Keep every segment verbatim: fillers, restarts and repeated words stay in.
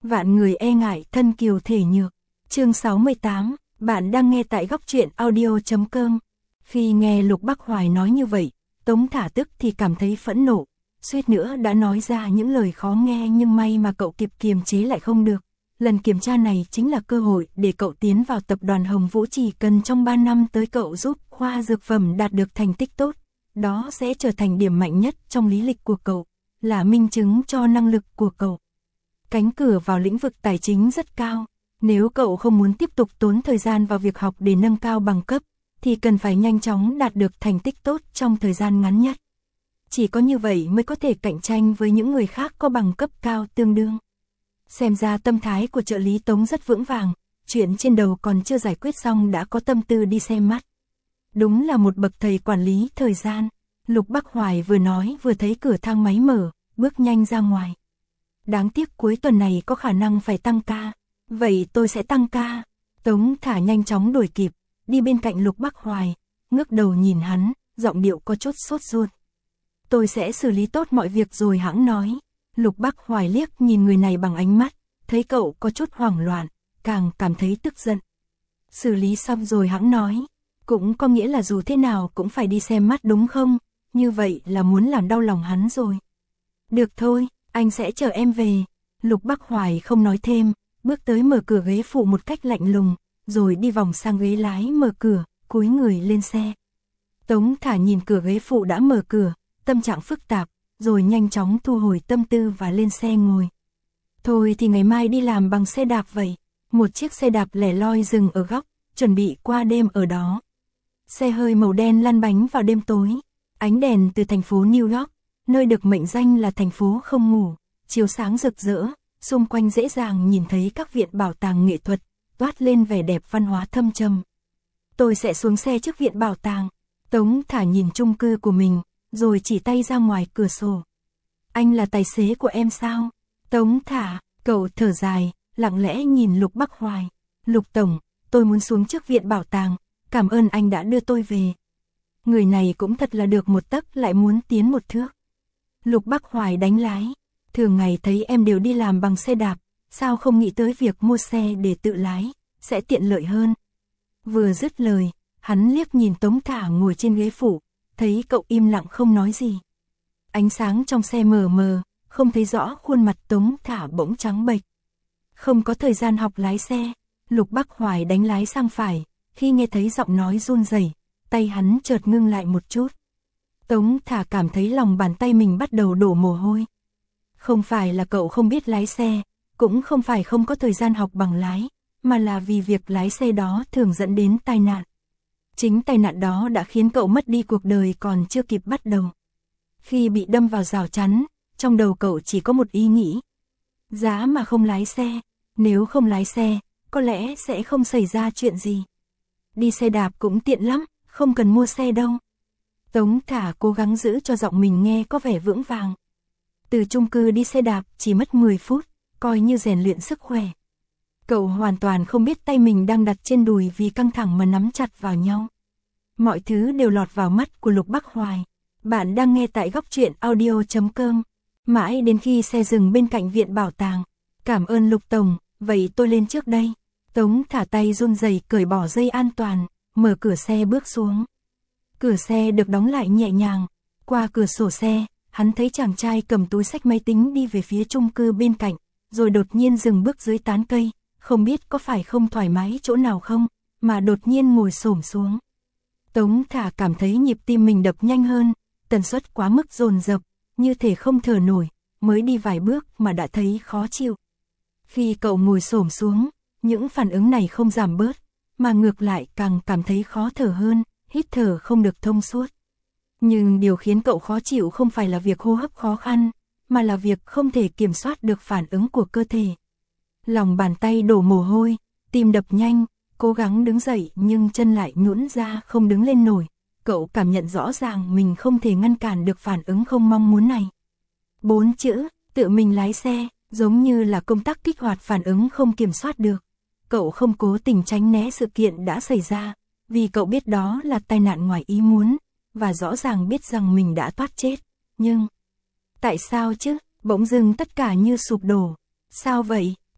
Vạn người e ngại thân kiều thể nhược. Chương sáu mươi tám, bạn đang nghe tại góc truyện audio chấm com. Khi nghe Lục Bắc Hoài nói như vậy, Tống Thả tức thì cảm thấy phẫn nộ, suýt nữa đã nói ra những lời khó nghe, nhưng may mà cậu kịp kiềm chế lại không được. Lần kiểm tra này chính là cơ hội để cậu tiến vào tập đoàn Hồng Vũ, chỉ cần trong ba năm tới cậu giúp khoa dược phẩm đạt được thành tích tốt, đó sẽ trở thành điểm mạnh nhất trong lý lịch của cậu, là minh chứng cho năng lực của cậu. Cánh cửa vào lĩnh vực tài chính rất cao, nếu cậu không muốn tiếp tục tốn thời gian vào việc học để nâng cao bằng cấp, thì cần phải nhanh chóng đạt được thành tích tốt trong thời gian ngắn nhất. Chỉ có như vậy mới có thể cạnh tranh với những người khác có bằng cấp cao tương đương. Xem ra tâm thái của trợ lý Tống rất vững vàng, chuyện trên đầu còn chưa giải quyết xong đã có tâm tư đi xem mắt. Đúng là một bậc thầy quản lý thời gian. Lục Bắc Hoài vừa nói vừa thấy cửa thang máy mở, bước nhanh ra ngoài. Đáng tiếc cuối tuần này có khả năng phải tăng ca. Vậy tôi sẽ tăng ca. Tống Thả nhanh chóng đuổi kịp, đi bên cạnh Lục Bắc Hoài, ngước đầu nhìn hắn, giọng điệu có chút sốt ruột. Tôi sẽ xử lý tốt mọi việc rồi hãng nói. Lục Bắc Hoài liếc nhìn người này bằng ánh mắt, thấy cậu có chút hoảng loạn, càng cảm thấy tức giận. Xử lý xong rồi hãng nói, cũng có nghĩa là dù thế nào cũng phải đi xem mắt đúng không? Như vậy là muốn làm đau lòng hắn rồi. Được thôi, anh sẽ chờ em về. Lục Bắc Hoài không nói thêm, bước tới mở cửa ghế phụ một cách lạnh lùng, rồi đi vòng sang ghế lái mở cửa, cúi người lên xe. Tống Thả nhìn cửa ghế phụ đã mở cửa, tâm trạng phức tạp, rồi nhanh chóng thu hồi tâm tư và lên xe ngồi. Thôi thì ngày mai đi làm bằng xe đạp vậy. Một chiếc xe đạp lẻ loi dừng ở góc, chuẩn bị qua đêm ở đó. Xe hơi màu đen lăn bánh vào đêm tối. Ánh đèn từ thành phố New York, nơi được mệnh danh là thành phố không ngủ, chiếu sáng rực rỡ, xung quanh dễ dàng nhìn thấy các viện bảo tàng nghệ thuật, toát lên vẻ đẹp văn hóa thâm trầm. Tôi sẽ xuống xe trước viện bảo tàng. Tống Thả nhìn chung cư của mình, rồi chỉ tay ra ngoài cửa sổ. Anh là tài xế của em sao? Tống Thả, cậu thở dài, lặng lẽ nhìn Lục Bắc Hoài. Lục Tổng, tôi muốn xuống trước viện bảo tàng, cảm ơn anh đã đưa tôi về. Người này cũng thật là được một tấc lại muốn tiến một thước. Lục Bắc Hoài đánh lái, thường ngày thấy em đều đi làm bằng xe đạp, sao không nghĩ tới việc mua xe để tự lái, sẽ tiện lợi hơn. Vừa dứt lời, hắn liếc nhìn Tống Thả ngồi trên ghế phụ, thấy cậu im lặng không nói gì. Ánh sáng trong xe mờ mờ, không thấy rõ khuôn mặt Tống Thả bỗng trắng bệch. Không có thời gian học lái xe. Lục Bắc Hoài đánh lái sang phải, khi nghe thấy giọng nói run rẩy, tay hắn chợt ngưng lại một chút. Tống Thả cảm thấy lòng bàn tay mình bắt đầu đổ mồ hôi. Không phải là cậu không biết lái xe, cũng không phải không có thời gian học bằng lái, mà là vì việc lái xe đó thường dẫn đến tai nạn. Chính tai nạn đó đã khiến cậu mất đi cuộc đời còn chưa kịp bắt đầu. Khi bị đâm vào rào chắn, trong đầu cậu chỉ có một ý nghĩ. Giá mà không lái xe, nếu không lái xe, có lẽ sẽ không xảy ra chuyện gì. Đi xe đạp cũng tiện lắm, không cần mua xe đâu. Tống Thả cố gắng giữ cho giọng mình nghe có vẻ vững vàng. Từ chung cư đi xe đạp chỉ mất mười phút, coi như rèn luyện sức khỏe. Cậu hoàn toàn không biết tay mình đang đặt trên đùi vì căng thẳng mà nắm chặt vào nhau. Mọi thứ đều lọt vào mắt của Lục Bắc Hoài. Bạn đang nghe tại góc truyện audio chấm com. Mãi đến khi xe dừng bên cạnh viện bảo tàng. Cảm ơn Lục Tổng, vậy tôi lên trước đây. Tống Thả tay run rẩy cởi bỏ dây an toàn, mở cửa xe bước xuống. Cửa xe được đóng lại nhẹ nhàng. Qua cửa sổ xe, hắn thấy chàng trai cầm túi xách máy tính đi về phía chung cư bên cạnh, rồi đột nhiên dừng bước dưới tán cây. Không biết có phải không thoải mái chỗ nào không, mà đột nhiên ngồi xổm xuống. Tống Thả cảm thấy nhịp tim mình đập nhanh hơn, tần suất quá mức dồn dập, như thể không thở nổi, mới đi vài bước mà đã thấy khó chịu. Khi cậu ngồi xổm xuống, những phản ứng này không giảm bớt, mà ngược lại càng cảm thấy khó thở hơn, hít thở không được thông suốt. Nhưng điều khiến cậu khó chịu không phải là việc hô hấp khó khăn, mà là việc không thể kiểm soát được phản ứng của cơ thể. Lòng bàn tay đổ mồ hôi, tim đập nhanh, cố gắng đứng dậy nhưng chân lại nhũn ra không đứng lên nổi. Cậu cảm nhận rõ ràng mình không thể ngăn cản được phản ứng không mong muốn này. Bốn chữ, tự mình lái xe, giống như là công tắc kích hoạt phản ứng không kiểm soát được. Cậu không cố tình tránh né sự kiện đã xảy ra, vì cậu biết đó là tai nạn ngoài ý muốn, và rõ ràng biết rằng mình đã thoát chết. Nhưng, tại sao chứ, bỗng dưng tất cả như sụp đổ. Sao vậy?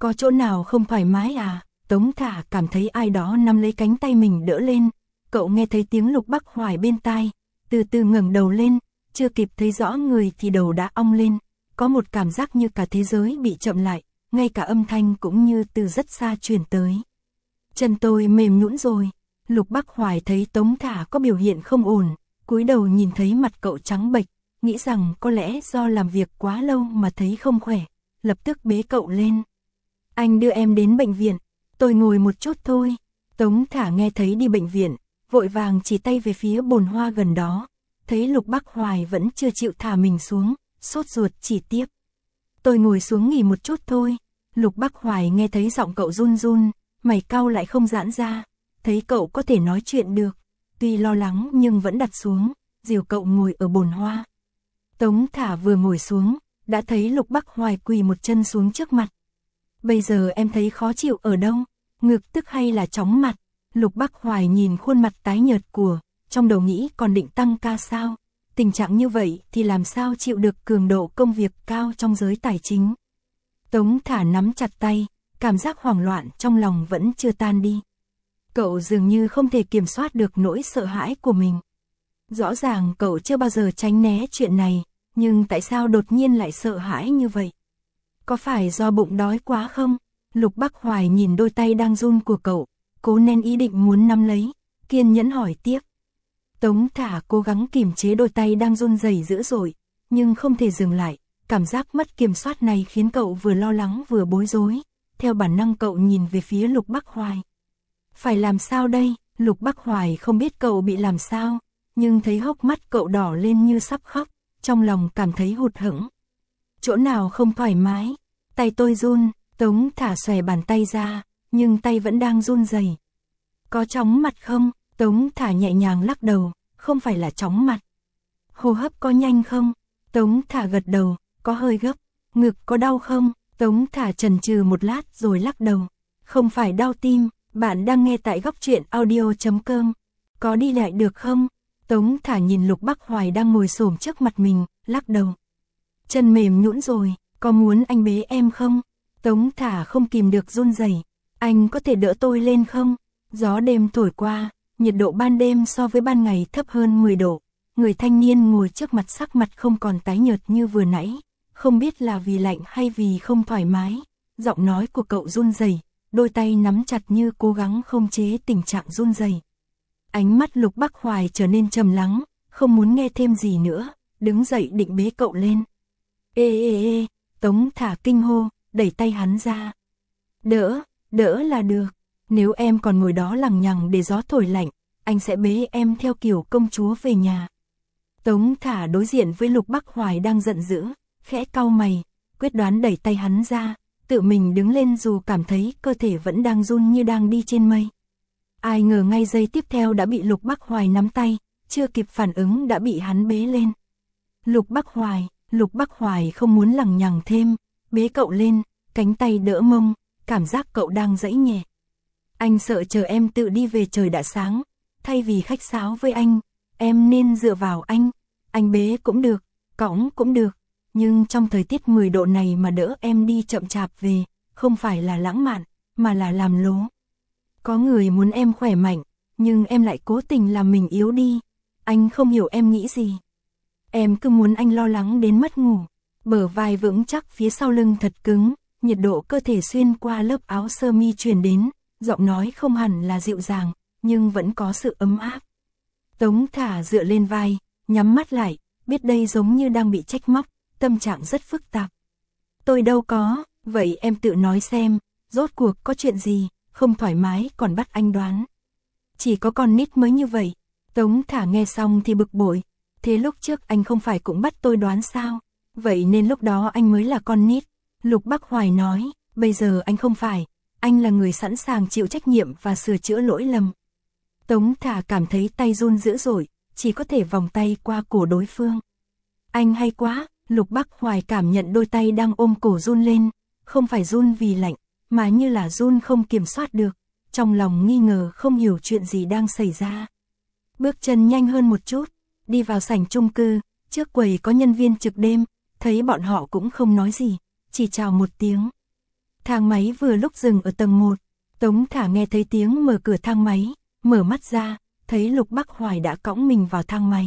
Có chỗ nào không thoải mái à? Tống Thả cảm thấy ai đó nắm lấy cánh tay mình đỡ lên. Cậu nghe thấy tiếng Lục Bắc Hoài bên tai, từ từ ngẩng đầu lên, chưa kịp thấy rõ người thì đầu đã ong lên. Có một cảm giác như cả thế giới bị chậm lại, ngay cả âm thanh cũng như từ rất xa truyền tới. Chân tôi mềm nhũn rồi. Lục Bắc Hoài thấy Tống Thả có biểu hiện không ổn, cúi đầu nhìn thấy mặt cậu trắng bệch, nghĩ rằng có lẽ do làm việc quá lâu mà thấy không khỏe, lập tức bế cậu lên. Anh đưa em đến bệnh viện, tôi ngồi một chút thôi. Tống Thả nghe thấy đi bệnh viện, vội vàng chỉ tay về phía bồn hoa gần đó, thấy Lục Bắc Hoài vẫn chưa chịu thả mình xuống, sốt ruột chỉ tiếp. Tôi ngồi xuống nghỉ một chút thôi. Lục Bắc Hoài nghe thấy giọng cậu run run, mày cau lại không giãn ra, thấy cậu có thể nói chuyện được, tuy lo lắng nhưng vẫn đặt xuống, dìu cậu ngồi ở bồn hoa. Tống Thả vừa ngồi xuống, đã thấy Lục Bắc Hoài quỳ một chân xuống trước mặt. Bây giờ em thấy khó chịu ở đâu? Ngực tức hay là chóng mặt? Lục Bắc Hoài nhìn khuôn mặt tái nhợt của, trong đầu nghĩ còn định tăng ca sao? Tình trạng như vậy thì làm sao chịu được cường độ công việc cao trong giới tài chính? Tống Thả nắm chặt tay, cảm giác hoảng loạn trong lòng vẫn chưa tan đi. Cậu dường như không thể kiểm soát được nỗi sợ hãi của mình. Rõ ràng cậu chưa bao giờ tránh né chuyện này, nhưng tại sao đột nhiên lại sợ hãi như vậy? Có phải do bụng đói quá không? Lục Bắc Hoài nhìn đôi tay đang run của cậu, cố nén ý định muốn nắm lấy, kiên nhẫn hỏi tiếp. Tống Thả cố gắng kiềm chế đôi tay đang run rẩy dữ dội, nhưng không thể dừng lại. Cảm giác mất kiểm soát này khiến cậu vừa lo lắng vừa bối rối. Theo bản năng cậu nhìn về phía Lục Bắc Hoài. Phải làm sao đây? Lục Bắc Hoài không biết cậu bị làm sao, nhưng thấy hốc mắt cậu đỏ lên như sắp khóc, trong lòng cảm thấy hụt hẫng. Chỗ nào không thoải mái? Tay tôi run. Tống Thả xòe bàn tay ra, nhưng tay vẫn đang run rẩy. Có chóng mặt không? Tống Thả nhẹ nhàng lắc đầu, không phải là chóng mặt. Hô hấp có nhanh không? Tống Thả gật đầu, có hơi gấp. Ngực có đau không? Tống Thả chần chừ một lát rồi lắc đầu. Không phải đau tim. Bạn đang nghe tại góc truyện audio chấm com. Có đi lại được không? Tống Thả nhìn Lục Bắc Hoài đang ngồi xổm trước mặt mình, lắc đầu. Chân mềm nhũn rồi, có muốn anh bế em không? Tống Thả không kìm được run rẩy. Anh có thể đỡ tôi lên không? Gió đêm thổi qua, nhiệt độ ban đêm so với ban ngày thấp hơn mười độ. Người thanh niên ngồi trước mặt sắc mặt không còn tái nhợt như vừa nãy, không biết là vì lạnh hay vì không thoải mái. Giọng nói của cậu run rẩy, đôi tay nắm chặt như cố gắng không chế tình trạng run rẩy. Ánh mắt Lục Bắc Hoài trở nên trầm lắng, không muốn nghe thêm gì nữa, đứng dậy định bế cậu lên. Ê ê ê, Tống Thả kinh hô, đẩy tay hắn ra. Đỡ, đỡ là được, nếu em còn ngồi đó lằng nhằng để gió thổi lạnh, anh sẽ bế em theo kiểu công chúa về nhà. Tống Thả đối diện với Lục Bắc Hoài đang giận dữ, khẽ cau mày, quyết đoán đẩy tay hắn ra, tự mình đứng lên dù cảm thấy cơ thể vẫn đang run như đang đi trên mây. Ai ngờ ngay giây tiếp theo đã bị Lục Bắc Hoài nắm tay, chưa kịp phản ứng đã bị hắn bế lên. Lục Bắc Hoài, Lục Bắc Hoài không muốn lằng nhằng thêm, bế cậu lên, cánh tay đỡ mông, cảm giác cậu đang giãy nhẹ. Anh sợ chờ em tự đi về trời đã sáng, thay vì khách sáo với anh, em nên dựa vào anh, anh bế cũng được, cõng cũng được, nhưng trong thời tiết mười độ này mà đỡ em đi chậm chạp về, không phải là lãng mạn, mà là làm lố. Có người muốn em khỏe mạnh, nhưng em lại cố tình làm mình yếu đi, anh không hiểu em nghĩ gì. Em cứ muốn anh lo lắng đến mất ngủ, bờ vai vững chắc phía sau lưng thật cứng, nhiệt độ cơ thể xuyên qua lớp áo sơ mi truyền đến, giọng nói không hẳn là dịu dàng, nhưng vẫn có sự ấm áp. Tống Thả dựa lên vai, nhắm mắt lại, biết đây giống như đang bị trách móc, tâm trạng rất phức tạp. Tôi đâu có, vậy em tự nói xem, rốt cuộc có chuyện gì, không thoải mái còn bắt anh đoán. Chỉ có con nít mới như vậy. Tống Thả nghe xong thì bực bội, thế lúc trước anh không phải cũng bắt tôi đoán sao, vậy nên lúc đó anh mới là con nít. Lục Bắc Hoài nói, bây giờ anh không phải, anh là người sẵn sàng chịu trách nhiệm và sửa chữa lỗi lầm. Tống Thả cảm thấy tay run dữ dội, chỉ có thể vòng tay qua cổ đối phương. Anh hay quá, Lục Bắc Hoài cảm nhận đôi tay đang ôm cổ run lên, không phải run vì lạnh, mà như là run không kiểm soát được, trong lòng nghi ngờ không hiểu chuyện gì đang xảy ra. Bước chân nhanh hơn một chút, đi vào sảnh chung cư, trước quầy có nhân viên trực đêm, thấy bọn họ cũng không nói gì, chỉ chào một tiếng. Thang máy vừa lúc dừng ở tầng một, Tống Thả nghe thấy tiếng mở cửa thang máy, mở mắt ra, thấy Lục Bắc Hoài đã cõng mình vào thang máy.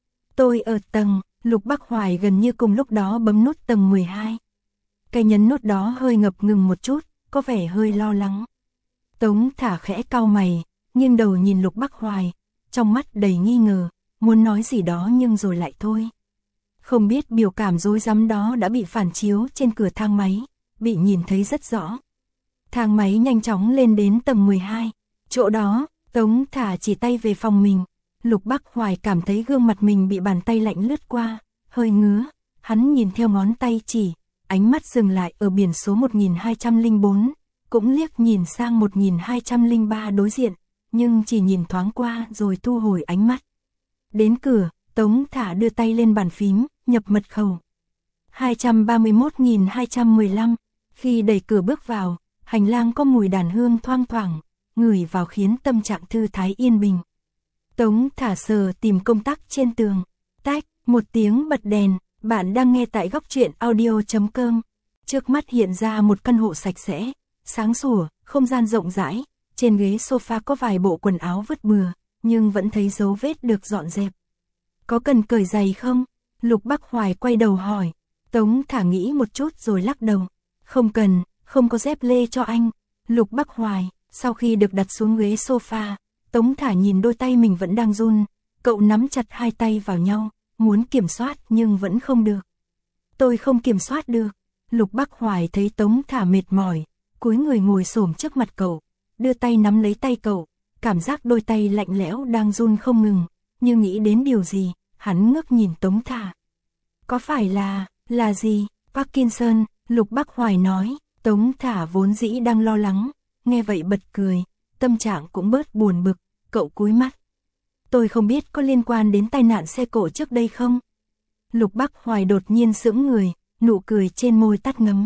Tôi ở tầng, Lục Bắc Hoài gần như cùng lúc đó bấm nút tầng mười hai. Cái nhấn nút đó hơi ngập ngừng một chút, có vẻ hơi lo lắng. Tống Thả khẽ cau mày, nghiêng đầu nhìn Lục Bắc Hoài, trong mắt đầy nghi ngờ, muốn nói gì đó nhưng rồi lại thôi. Không biết biểu cảm rối rắm đó đã bị phản chiếu trên cửa thang máy, bị nhìn thấy rất rõ. Thang máy nhanh chóng lên đến tầng mười hai, chỗ đó, Tống Thả chỉ tay về phòng mình. Lục Bắc Hoài cảm thấy gương mặt mình bị bàn tay lạnh lướt qua, hơi ngứa, hắn nhìn theo ngón tay chỉ, ánh mắt dừng lại ở biển số một nghìn hai trăm lẻ bốn, cũng liếc nhìn sang một nghìn hai trăm lẻ ba đối diện, nhưng chỉ nhìn thoáng qua rồi thu hồi ánh mắt. Đến cửa, Tống Thả đưa tay lên bàn phím, nhập mật khẩu. hai trăm ba mươi mốt nghìn hai trăm mười lăm, khi đẩy cửa bước vào, hành lang có mùi đàn hương thoang thoảng, ngửi vào khiến tâm trạng thư thái yên bình. Tống Thả sờ tìm công tắc trên tường, tách, một tiếng bật đèn, bạn đang nghe tại góc truyện audio chấm com. Trước mắt hiện ra một căn hộ sạch sẽ, sáng sủa, không gian rộng rãi, trên ghế sofa có vài bộ quần áo vứt bừa, nhưng vẫn thấy dấu vết được dọn dẹp. Có cần cởi giày không? Lục Bắc Hoài quay đầu hỏi. Tống Thả nghĩ một chút rồi lắc đầu. Không cần, không có dép lê cho anh. Lục Bắc Hoài, sau khi được đặt xuống ghế sofa, Tống Thả nhìn đôi tay mình vẫn đang run, cậu nắm chặt hai tay vào nhau, muốn kiểm soát nhưng vẫn không được. Tôi không kiểm soát được. Lục Bắc Hoài thấy Tống Thả mệt mỏi, cúi người ngồi xổm trước mặt cậu, đưa tay nắm lấy tay cậu, cảm giác đôi tay lạnh lẽo đang run không ngừng, như nghĩ đến điều gì, hắn ngước nhìn Tống Thả. Có phải là, là gì? Parkinson, Lục Bắc Hoài nói. Tống Thả vốn dĩ đang lo lắng, nghe vậy bật cười, tâm trạng cũng bớt buồn bực, cậu cúi mắt. Tôi không biết có liên quan đến tai nạn xe cộ trước đây không? Lục Bắc Hoài đột nhiên sững người, nụ cười trên môi tắt ngấm.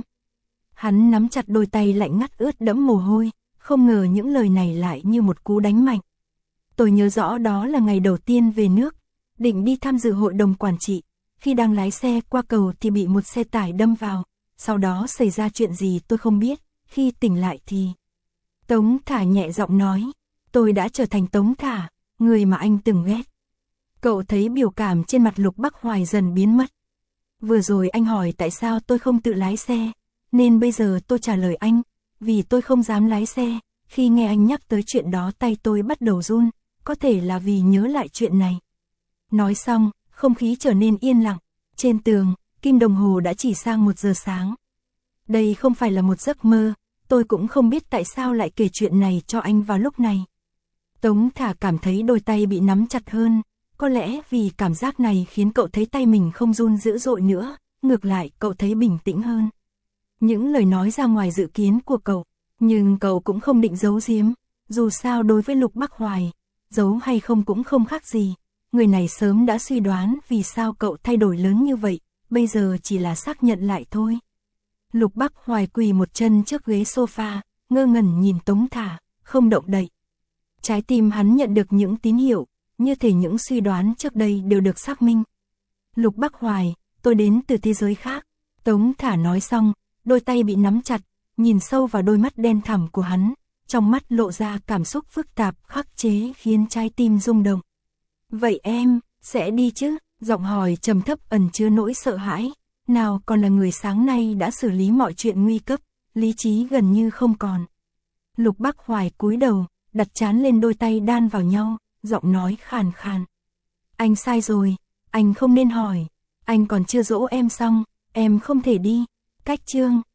Hắn nắm chặt đôi tay lạnh ngắt ướt đẫm mồ hôi, không ngờ những lời này lại như một cú đánh mạnh. Tôi nhớ rõ đó là ngày đầu tiên về nước, định đi tham dự hội đồng quản trị, khi đang lái xe qua cầu thì bị một xe tải đâm vào, sau đó xảy ra chuyện gì tôi không biết, khi tỉnh lại thì... Tống Thả nhẹ giọng nói, tôi đã trở thành Tống Thả, người mà anh từng ghét. Cậu thấy biểu cảm trên mặt Lục Bắc Hoài dần biến mất. Vừa rồi anh hỏi tại sao tôi không tự lái xe, nên bây giờ tôi trả lời anh, vì tôi không dám lái xe, khi nghe anh nhắc tới chuyện đó tay tôi bắt đầu run, có thể là vì nhớ lại chuyện này. Nói xong, không khí trở nên yên lặng, trên tường, kim đồng hồ đã chỉ sang một giờ sáng. Đây không phải là một giấc mơ, tôi cũng không biết tại sao lại kể chuyện này cho anh vào lúc này. Tống Thả cảm thấy đôi tay bị nắm chặt hơn, có lẽ vì cảm giác này khiến cậu thấy tay mình không run dữ dội nữa, ngược lại cậu thấy bình tĩnh hơn. Những lời nói ra ngoài dự kiến của cậu, nhưng cậu cũng không định giấu giếm, dù sao đối với Lục Bắc Hoài, giấu hay không cũng không khác gì. Người này sớm đã suy đoán vì sao cậu thay đổi lớn như vậy, bây giờ chỉ là xác nhận lại thôi. Lục Bắc Hoài quỳ một chân trước ghế sofa, ngơ ngẩn nhìn Tống Thả, không động đậy. Trái tim hắn nhận được những tín hiệu, như thể những suy đoán trước đây đều được xác minh. Lục Bắc Hoài, tôi đến từ thế giới khác. Tống Thả nói xong, đôi tay bị nắm chặt, nhìn sâu vào đôi mắt đen thẳm của hắn, trong mắt lộ ra cảm xúc phức tạp khắc chế khiến trái tim rung động. Vậy em, sẽ đi chứ? Giọng hỏi trầm thấp ẩn chứa nỗi sợ hãi. Nào còn là người sáng nay đã xử lý mọi chuyện nguy cấp, lý trí gần như không còn. Lục Bắc Hoài cúi đầu, đặt trán lên đôi tay đan vào nhau, giọng nói khàn khàn. Anh sai rồi, anh không nên hỏi, anh còn chưa dỗ em xong, em không thể đi. Cách chương